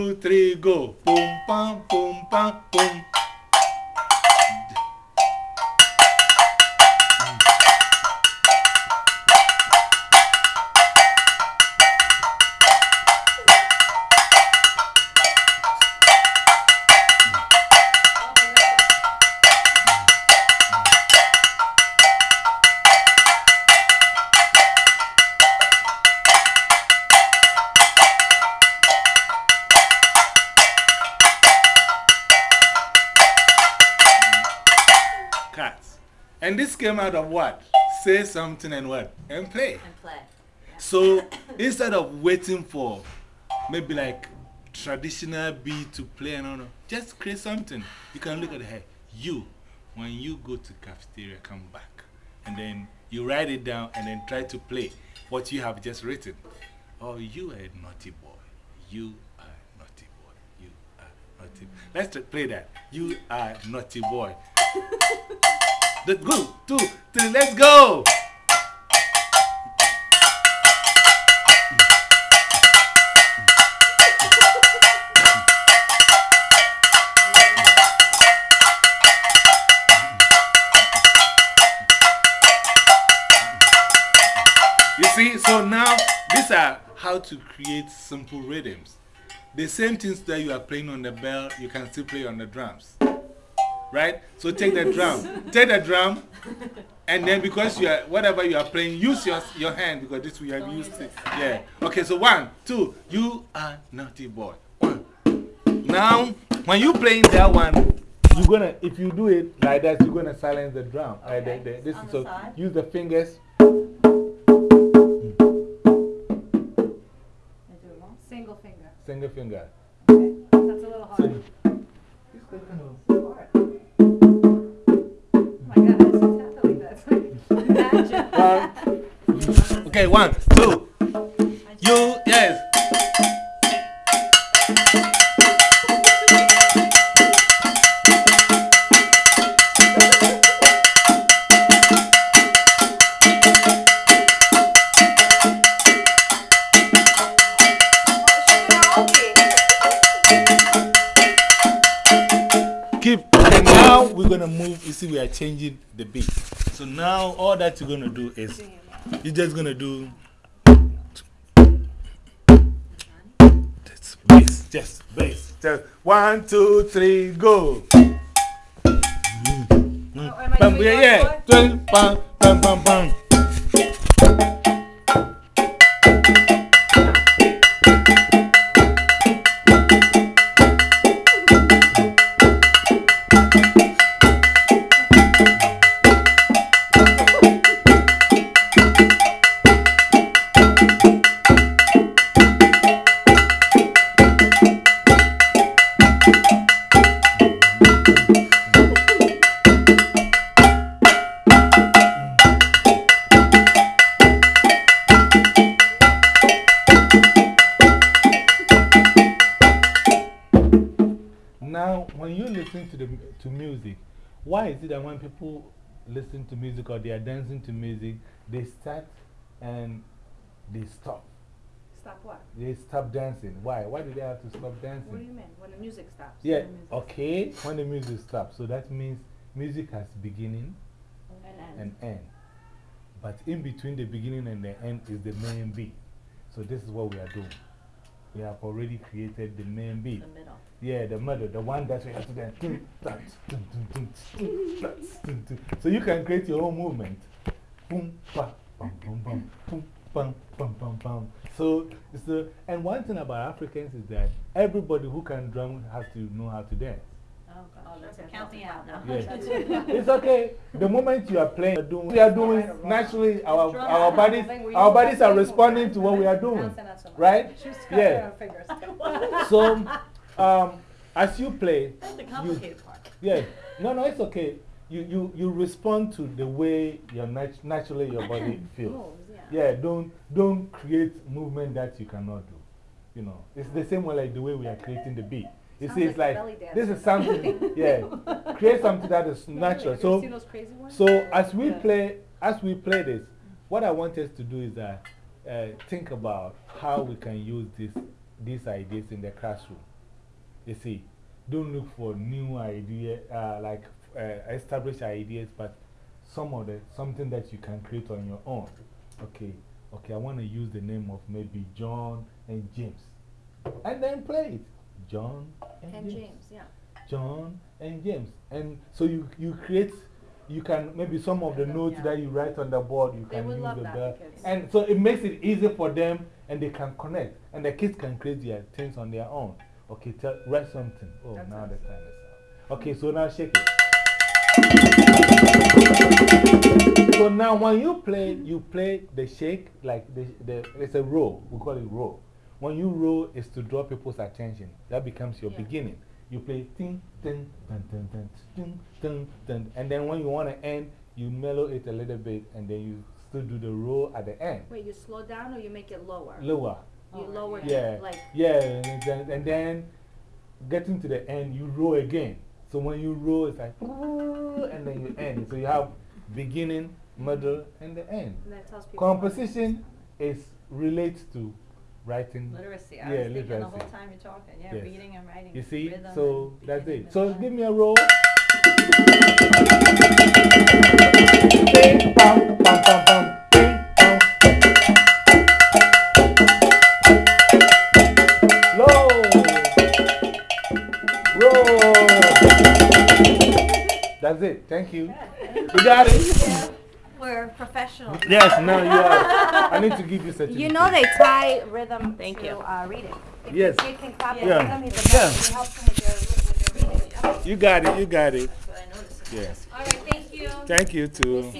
2, 3, go. Boom, bam, boom, bam, boom. Cats. And this came out of what? Say something and what? And play. And play. Yeah. So instead of waiting for maybe like traditional beat to play and all, just create something. You can look at hey, you, when you go to cafeteria, come back. And then you write it down and then try to play what you have just written. Oh, you are a naughty boy. You are a naughty boy. You are naughty. Let's play that. You are a naughty boy. Go, 2, 3, let's go! You see, so now these are how to create simple rhythms. The same things that you are playing on the bell, you can still play on the drums. Right? So take the drum, and then because you are, whatever you are playing, use your hand because this we have used it. Yeah. Okay, so 1, 2, you are naughty boy. 1. Now, when you playing that one, you're gonna, if you do it like that, you're gonna silence the drum. Okay. This is so use the fingers. Single finger. Single finger. Okay. That's a little hard. Okay, 1, 2. You, yes. Keep, and now we're going to move. You see, we are changing the beat. So now all that you're going to do is, you're just going to do bass, just bass. Just 1, 2, 3, go. Bam, yeah. Bam, bam, bam, bam. Now, when you listen to music, why is it that when people listen to music or they are dancing to music, they start and they stop? Stop what? They stop dancing. Why? Why do they have to stop dancing? What do you mean? When the music stops? Yeah, okay, when the music stops. So that means music has beginning and end. But in between the beginning and the end is the main beat. So this is what we are doing. We have already created the main beat. The middle. Yeah, the middle, the one that we have to dance. So you can create your own movement. Boom, bam, bam, bam, bam, boom, bam, bam, bam, bam. So, and one thing about Africans is that everybody who can drum has to know how to dance. Oh, that's okay. Count me out now. Yeah. It's okay. The moment you are playing, we are doing naturally, our bodies are responding to what we are doing. Right? Yeah. So, as you play, That's the complicated part. yeah, no, it's okay. You respond to the way naturally your body feels. Moves, Yeah, don't create movement that you cannot do. You know, it's the same way like the way we are creating the beat. You see, it's like, this is something, yeah, create something that is natural. So as we play this, what I want us to do is think about how we can use these ideas in the classroom. You see, don't look for new idea, like established ideas, but something that you can create on your own. Okay, okay, I want to use the name of maybe John and James. And then play it. John and James. Yeah. John and James. And so you create, you can, maybe some of the notes that you write on the board, you can use the bell. And so it makes it easy for them and they can connect. And the kids can create their things on their own. Okay, write something. Oh, now the time is up. Okay, so now shake it. So now when you play the shake, like it's a roll. We call it roll. When you roll, it's to draw people's attention. That becomes your beginning. You play ting, ting, dun, dun, dun, ting, dun, dun. And then when you want to end, you mellow it a little bit and then you still do the roll at the end. Wait, you slow down or you make it lower? Lower. You lower it, like. Yeah, and then getting to the end, you roll again. So when you roll, it's like, and then you end. So you have beginning, middle, and the end. And that tells people. Composition is related to writing. Literacy. I Yeah, was thinking literacy. the whole time you're talking. Yeah, Yes. reading and writing. You see? Rhythm So and that's beginning it. and So end. give me a roll. Bing, bam, bam, bam, bam. Bing, bam. Low. Roll. That's it. Thank you. You got it? We're professional. Yes, no, you are. I need to give you certificate. You know they tie rhythm Thank to you. Reading. If Yes. You can copy Yeah. rhythm. He's a best. He helps them with your reading. You got it, you got it. But I noticed it's Yeah. just All right, thank you. Thank you too.